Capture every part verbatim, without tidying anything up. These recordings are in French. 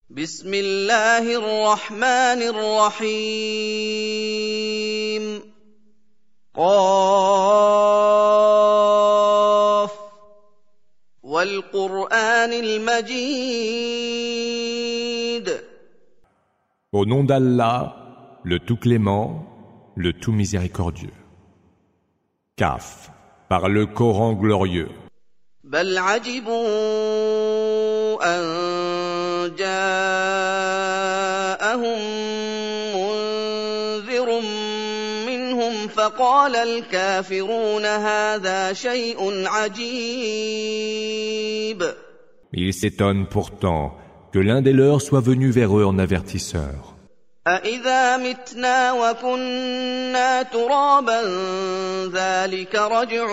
بسم الله الرحمن الرحيم قاف والقرآن المجيد. Au nom d'Allah, le tout clément, le tout miséricordieux. Kaf, par le Coran glorieux. بل عجبوا أن جاءهم منذر منهم فقال الكافرون هذا شيء عجيب. Ils s'étonnent pourtant que l'un des leurs soit venu vers eux en avertisseur. أَإِذَا مِتْنَا وَكُنَّا تُرَابًا ذَلِكَ رَجْعٌ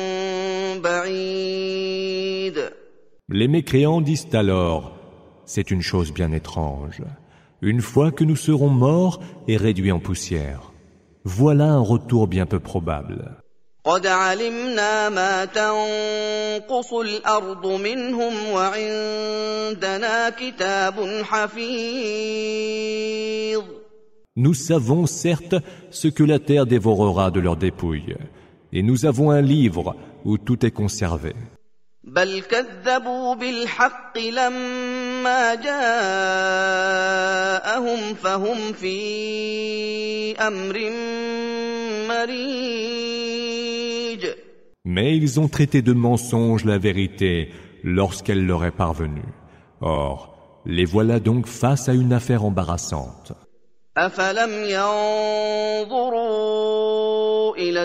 بَعِيدٌ. Les mécréants disent alors, c'est une chose bien étrange. Une fois que nous serons morts et réduits en poussière, voilà un retour bien peu probable. قَدْ عَلِمْنَا مَا تَنقُصُ الْأَرْضُ مِنْهُمْ وَعِندَنَا كِتَابٌ حَفِيظٌ. Nous savons certes ce que la terre dévorera de leurs dépouilles, et nous avons un livre où tout est conservé. بل كذبوا بالحق لما جاءهم فهم في أمر مريج. Mais ils ont traité de mensonge la vérité lorsqu'elle leur est parvenue. Or, les voilà donc face à une affaire embarrassante. أفلم ينظروا إلى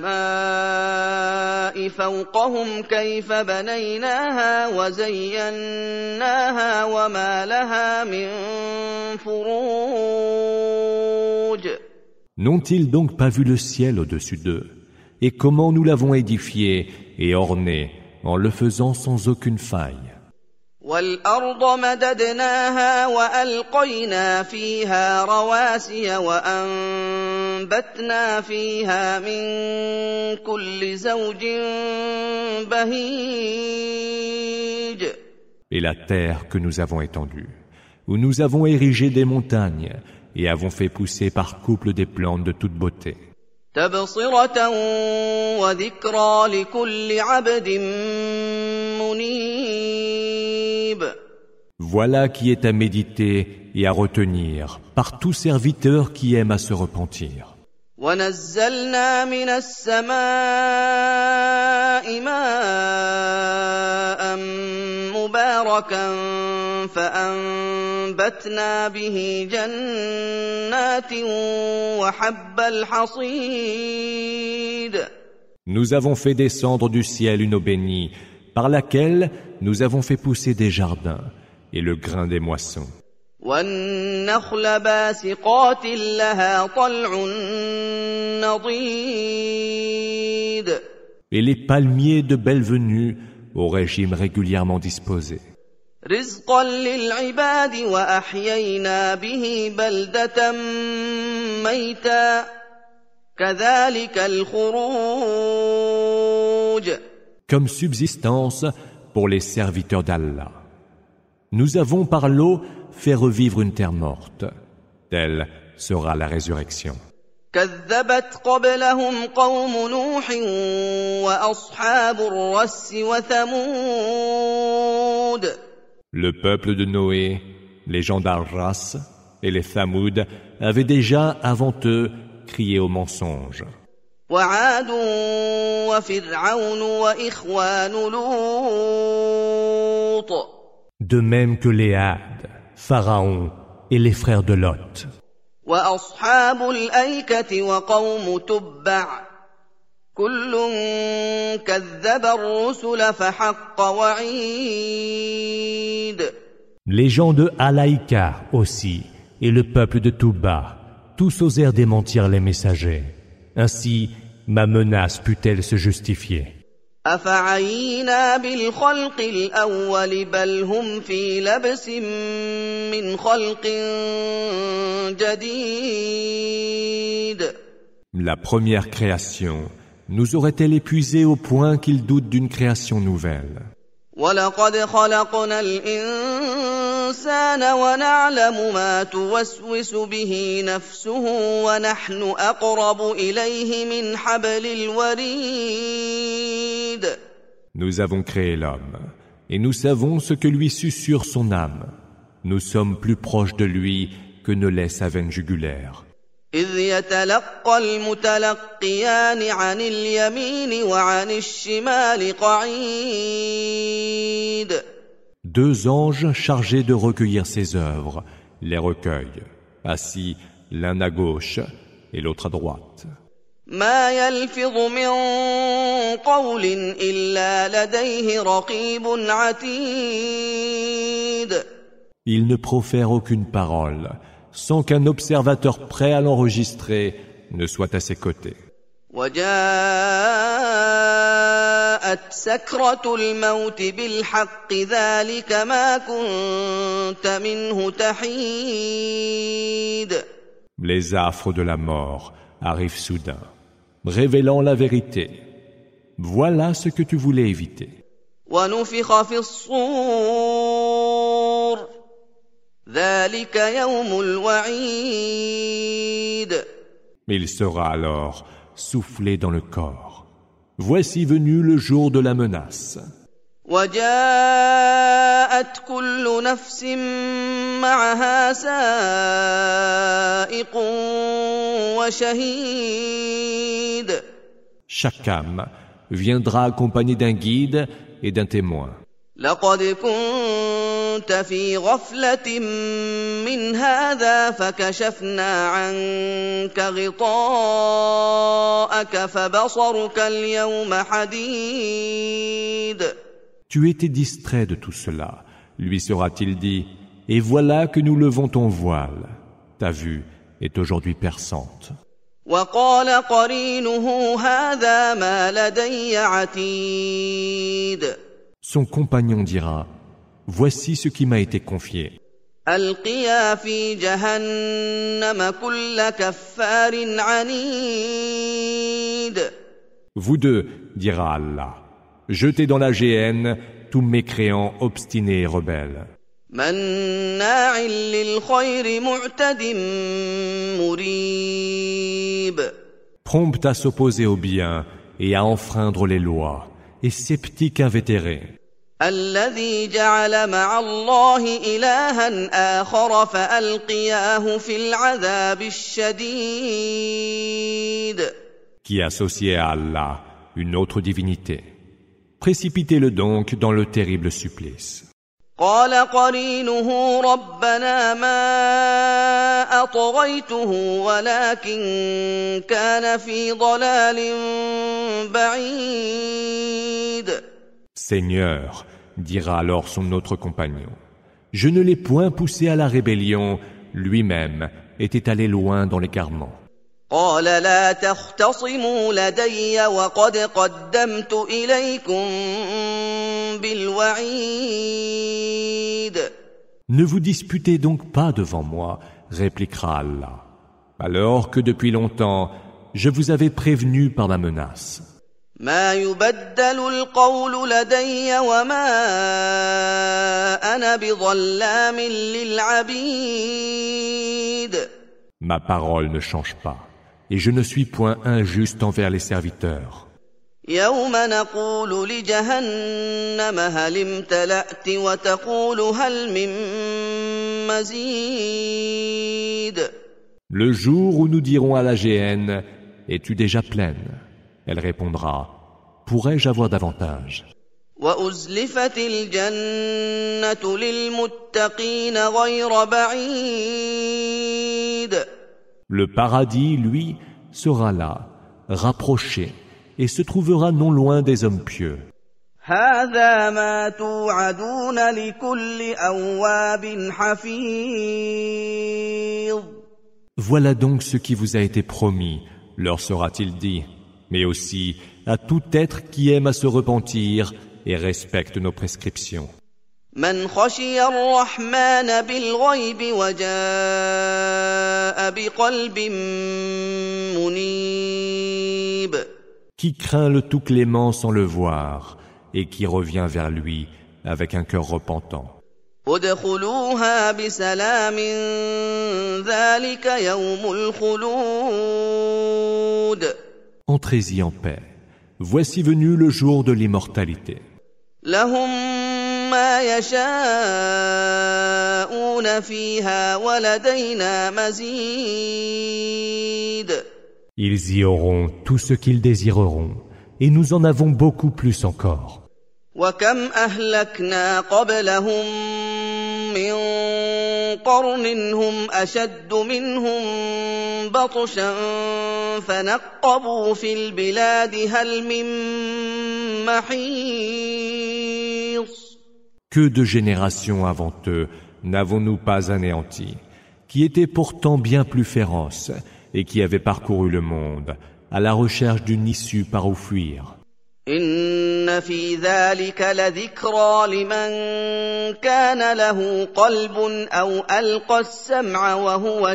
السماء فوقهم كيف بنيناها وزيناها وما لها من فروج. N'ont-ils donc pas vu le ciel au-dessus d'eux, et comment nous l'avons édifié et orné en le faisant sans aucune faille? وَالْأَرْضَ مَدَدْنَاهَا وَأَلْقَيْنَا فِيهَا رَوَاسِيَ وَأَنبَتْنَا فِيهَا مِن كُلِّ زَوْجٍ بَهِيجٍ. Et la terre que nous avons étendue, où nous avons érigé des montagnes et avons fait pousser par couple des plantes de toute beauté. تَبْصِرَةً وَذِكْرَى لِكُلِّ عَبْدٍ مُنِيبٍ. Voilà qui est à méditer et à retenir par tout serviteur qui aime à se repentir. وَنَزَّلْنَا مِنَ السَّمَاءِ مَاءً مُبَارَكًا فَأَنبَتْنَا بِهِ جَنَّاتٍ وَحَبَّ الْحَصِيدِ. Nous avons fait descendre du ciel une eau bénie, par laquelle nous avons fait pousser des jardins et le grain des moissons. وَالنَّخْلَ بَاسِقَاتٍ لَهَا طَلْعٌ نَضِيدٌ. Et les palmiers de belle venue au régime régulièrement disposé. رِزْقًا لِلْعِبَادِ وَأَحْيَيْنَا بِهِ بَلْدَةً مَيْتًا كَذَلِكَ الْخُرُوجُ. Comme subsistance pour les serviteurs d'Allah. Nous avons par l'eau fait revivre une terre morte. Telle sera la résurrection. كذبت قبلهم قوم نوح وأصحاب الرس وثمود. Le peuple de Noé, les gens d'Arras et les Thamoud avaient déjà avant eux crié au mensonge. وعاد وفرعون وإخوان لوط. De même que les Hades, Pharaon et les frères de Lot. وأصحاب الأيكة وقوم تبع كل كذب الرسل فحق وعيد. Les gens de Alaïka aussi et le peuple de Touba, tous osèrent démentir les messagers. Ainsi, ma menace put-elle se justifier. أفعينا بالخلق الأول بل هم في لبس من خلق جديد. La première création nous aurait-elle épuisés au point qu'ils doutent d'une création nouvelle? وَلَقَدْ خَلَقْنَا الْإِنسَانَ الإنسان ونعلم ما توسوس به نفسه ونحن أقرب إليه من حبل الوريد. Nous avons créé l'homme, et nous savons ce que lui susurre son âme. Nous sommes plus proches de lui que ne l'est sa veine jugulaire. إذ يتلقى المتلقيان عن اليمين وعن الشمال قعيد. Deux anges chargés de recueillir ses œuvres les recueillent, assis l'un à gauche et l'autre à droite. ما يلفظ من قول إلا لديه رقيب عتيد. Il ne profère aucune parole sans qu'un observateur prêt à l'enregistrer ne soit à ses côtés. وجاءت سكرة الموت بالحق ذلك ما كنت منه تحيد. Les affres de la mort arrivent soudain, révélant la vérité. Voilà ce que tu voulais éviter. ونفخ في الصور ذلك يوم الوعيد. Il sera alors soufflé dans le corps. Voici venu le jour de la menace. وجاءت كل نفس معها سائق وشهيد. Chaque âme viendra accompagnée d'un guide et d'un témoin. لقد كنت في غفلة من هذا فكشفنا عنك غطاءك فبصرك اليوم حديد. Tu étais distrait de tout cela, lui sera-t-il dit, et voilà que nous levons ton voile. Ta vue est aujourd'hui perçante. وقال قرينه هذا ما لدي عتيد. Son compagnon dira, voici ce qui m'a été confié. ألقيا في جهنم كل كفار عنيد. Vous deux, dira Allah, jetez dans la géhenne tous mécréants obstinés et rebelles. مناع للخير معتد مريب. Prompt à s'opposer au bien et à enfreindre les lois, et sceptique invétéré. الذي جعل مع الله إلها آخر فألقياه في العذاب الشديد. Qui associait à Allah une autre divinité. Précipitez-le donc dans le terrible supplice. قال قرينه ربنا ما أطغيته ولكن كان في ضلال بعيد. Seigneur, dira alors son autre compagnon, je ne l'ai point poussé à la rébellion, lui-même était allé loin dans l'égarement. قال لا تختصموا لدي وقد قدمت إليكم بالوعيد. Ne vous disputez donc pas devant moi, répliquera Allah, alors que depuis longtemps je vous avais prévenu par ma menace. ما يبدل القول لدي وما أنا بظلام للعبيد. Ma parole ne change pas, et je ne suis point injuste envers les serviteurs. يوم نقول لجهنم هل امتلأت وتقول هل من مزيد. Le jour où nous dirons à la géhenne, es-tu déjà pleine? Elle répondra, pourrais-je avoir davantage? وأزلفت الجنة للمتقين غير بعيد. Le paradis, lui, sera là, rapproché, et se trouvera non loin des hommes pieux. هذا ما توعدون لكل أواب حفيظ. Voilà donc ce qui vous a été promis, leur sera-t-il dit, mais aussi à tout être qui aime à se repentir et respecte nos prescriptions. من خشي الرحمن بالغيب وجاء بقلب منيب. Qui craint le tout clément sans le voir et qui revient vers lui avec un cœur repentant. ادخلوها بسلام ذلك يوم الخلود. Entrez-y en paix. Voici venu le jour de l'immortalité. لهم ما يشاءون فيها ولدينا مزيد. Ils y auront tout ce qu'ils désireront, et nous en avons beaucoup plus encore. وكم أهلكنا قبلهم من قرن هم أشد منهم بطشا فنقبوا في البلاد هل من محيص. Que de générations avant eux n'avons-nous pas anéantis, qui étaient pourtant bien plus féroces et qui avaient parcouru le monde à la recherche d'une issue par où fuir. إن في ذلك لذكرى لمن كان له قلب أو ألقى السمع وهو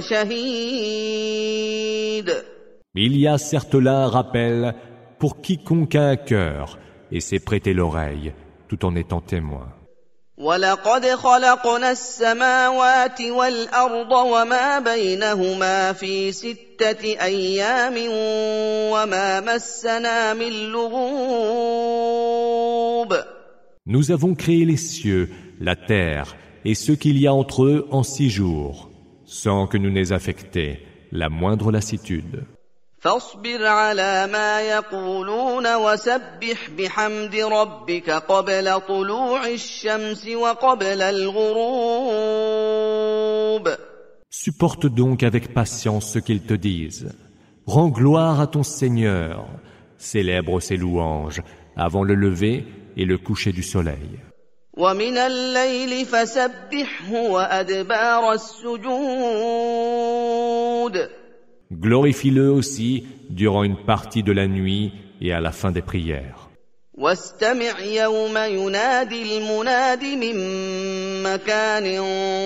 شهيد. Il y a certes là un rappel pour quiconque a un cœur et s'est prêté l'oreille tout en étant témoin. ولقد خلقنا السماوات والأرض وما بينهما في ستة أيام وما مسنا من لغوب. Nous avons créé les cieux, la terre et ce qu'il y a entre eux en six jours, sans que nous n'ait affecté la moindre lassitude. فاصبر على ما يقولون وسبح بحمد ربك قبل طلوع الشمس وقبل الغروب. Supporte donc avec patience ce qu'ils te disent. Rends gloire à ton Seigneur. Célèbre ses louanges avant le lever et le coucher du soleil. ومن الليل فسبحه وأدبار السجود. Glorifie-le aussi durant une partie de la nuit et à la fin des prières. واستمع يوم ينادي المناد من مكان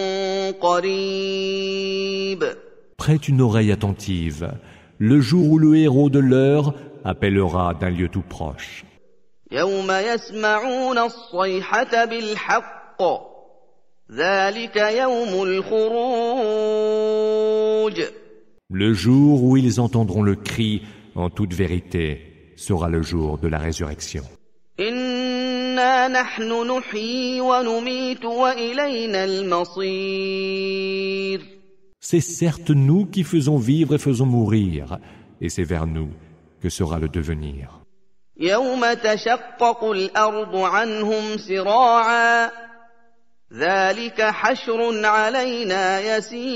قريب. Prête une oreille attentive, le jour où le héros de l'heure appellera d'un lieu tout proche. يوم يسمعون الصيحة بالحق ذلك يوم الخروج. Le jour où ils entendront le cri en toute vérité sera le jour de la résurrection. إنا نحن نحيي ونميت وإلينا المصير. C'est certes nous qui faisons vivre et faisons mourir, et c'est vers nous que sera le devenir. يوم تشقق الأرض عنهم سراعا ذلك حشر علينا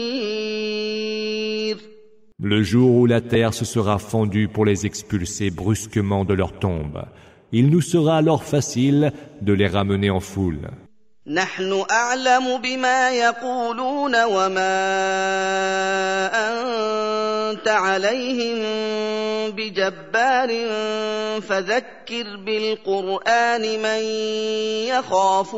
يسير. Le jour où la terre se sera fendue pour les expulser brusquement de leur tombe, il nous sera alors facile de les ramener en foule. نحن أعلم بما يقولون وما أنت عليهم بجبار فذكر بالقرآن من يخاف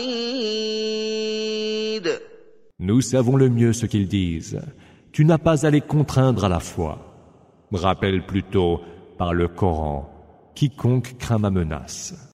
وعيد. Nous savons le mieux ce qu'ils disent. Tu n'as pas à les contraindre à la foi. Rappelle plutôt par le Coran quiconque craint ma menace.